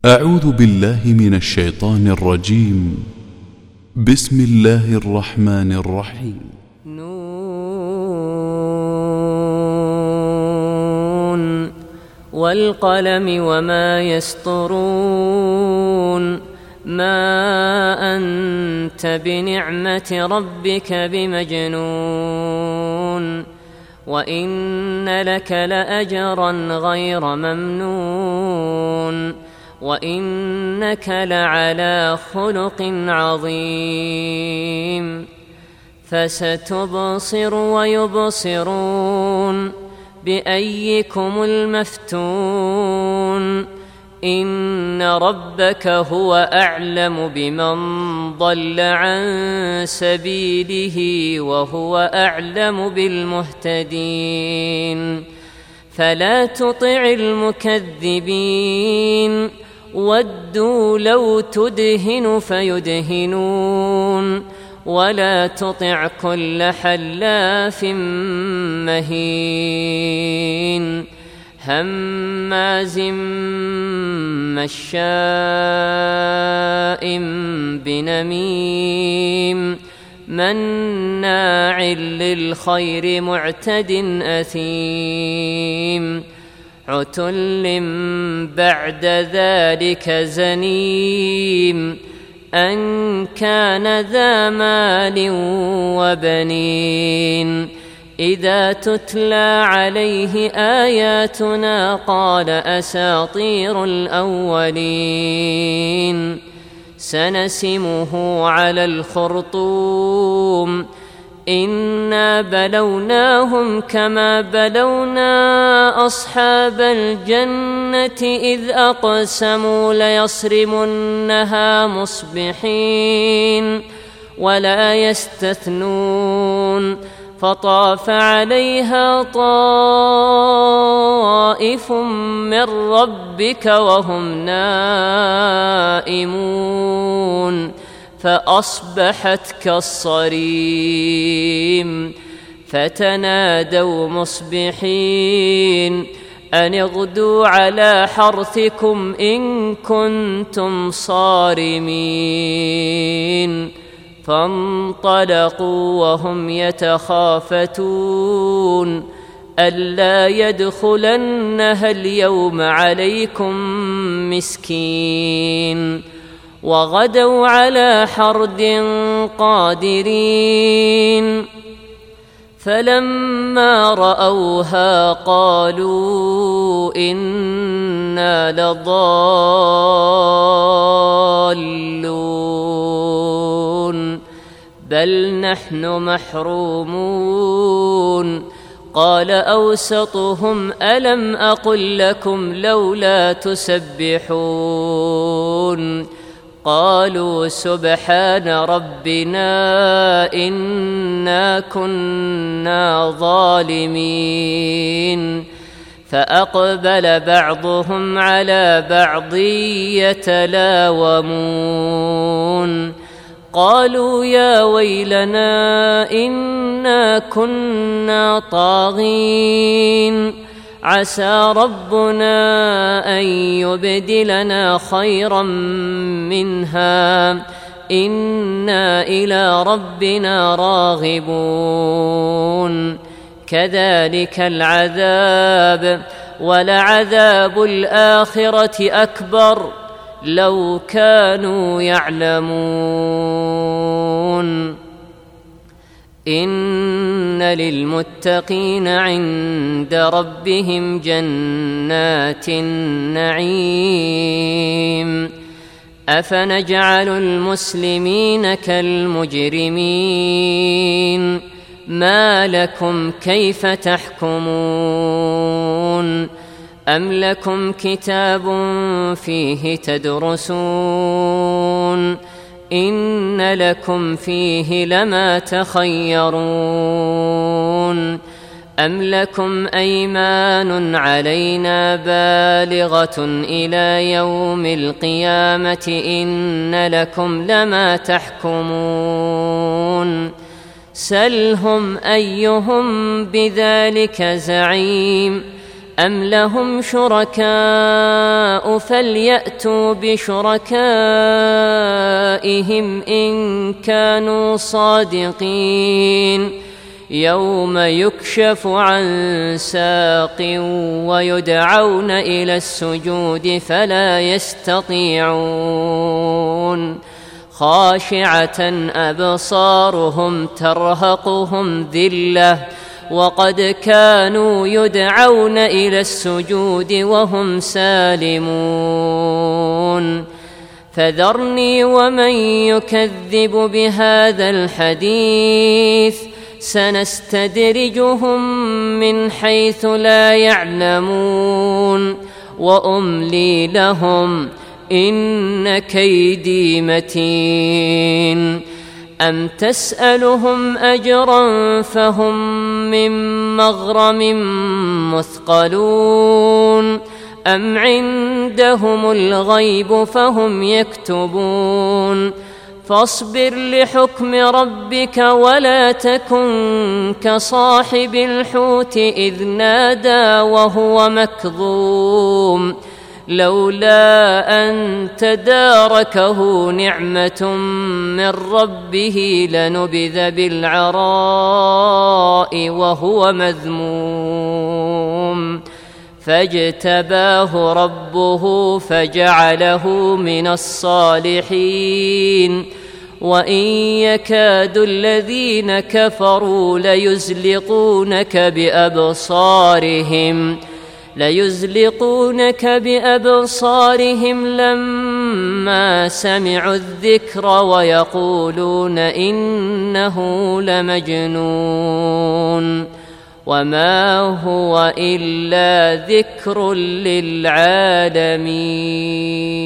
أعوذ بالله من الشيطان الرجيم. بسم الله الرحمن الرحيم. نون والقلم وما يسطرون ما أنت بنعمة ربك بمجنون وإن لك لأجرا غير ممنون وإنك لعلى خلق عظيم فستبصر ويبصرون بأيكم المفتون إن ربك هو أعلم بمن ضل عن سبيله وهو أعلم بالمهتدين فلا تطع المكذبين ودوا لو تدهن فيدهنون ولا تطع كل حلاف مهين هماز مشاء بنميم مناع للخير معتد أثيم عتل بعد ذلك زنيم أن كان ذا مال وبنين إذا تتلى عليه آياتنا قال أساطير الأولين سنسمه على الخرطوم إنا بلوناهم كما بلونا أصحاب الجنة إذ أقسموا ليصرمنها مصبحين ولا يستثنون فطاف عليها طائف من ربك وهم نائمون فأصبحت كالصريم فتنادوا مصبحين أن اغدوا على حرثكم إن كنتم صارمين فانطلقوا وهم يتخافتون ألا يدخلنها اليوم عليكم مسكين وغدوا على حرد قادرين فلما رأوها قالوا إنا لضالون بل نحن محرومون قال أوسطهم ألم أقل لكم لولا تسبحون قالوا سبحان ربنا إنا كنا ظالمين فأقبل بعضهم على بعض يتلاومون قالوا يا ويلنا إنا كنا طاغين عسى ربنا أن يبدلنا خيرا منها إنا إلى ربنا راغبون كذلك العذاب ولعذاب الآخرة أكبر لو كانوا يعلمون إن للمتقين عند ربهم جنات النعيم أفنجعل المسلمين كالمجرمين ما لكم كيف تحكمون أم لكم كتاب فيه تدرسون إن لكم فيه لما تخيرون أم لكم أيمان علينا بالغة إلى يوم القيامة إن لكم لما تحكمون سلهم أيهم بذلك زعيم أم لهم شركاء فليأتوا بشركائهم إن كانوا صادقين يوم يكشف عن ساق ويدعون إلى السجود فلا يستطيعون خاشعة أبصارهم ترهقهم ذلة وقد كانوا يدعون إلى السجود وهم سالمون فذرني ومن يكذب بهذا الحديث سنستدرجهم من حيث لا يعلمون وأملي لهم إن كيدي متين أم تسألهم أجرا فهم من مغرم مثقلون أم عندهم الغيب فهم يكتبون فاصبر لحكم ربك ولا تكن كصاحب الحوت إذ نادى وهو مكظوم لولا أن تداركه نعمة من ربه لنبذ بالعراء وهو مذموم فاجتباه ربه فجعله من الصالحين وإن يكاد الذين كفروا ليزلقونك بأبصارهم لما سمعوا الذكر ويقولون إنه لمجنون وما هو إلا ذكر للعالمين.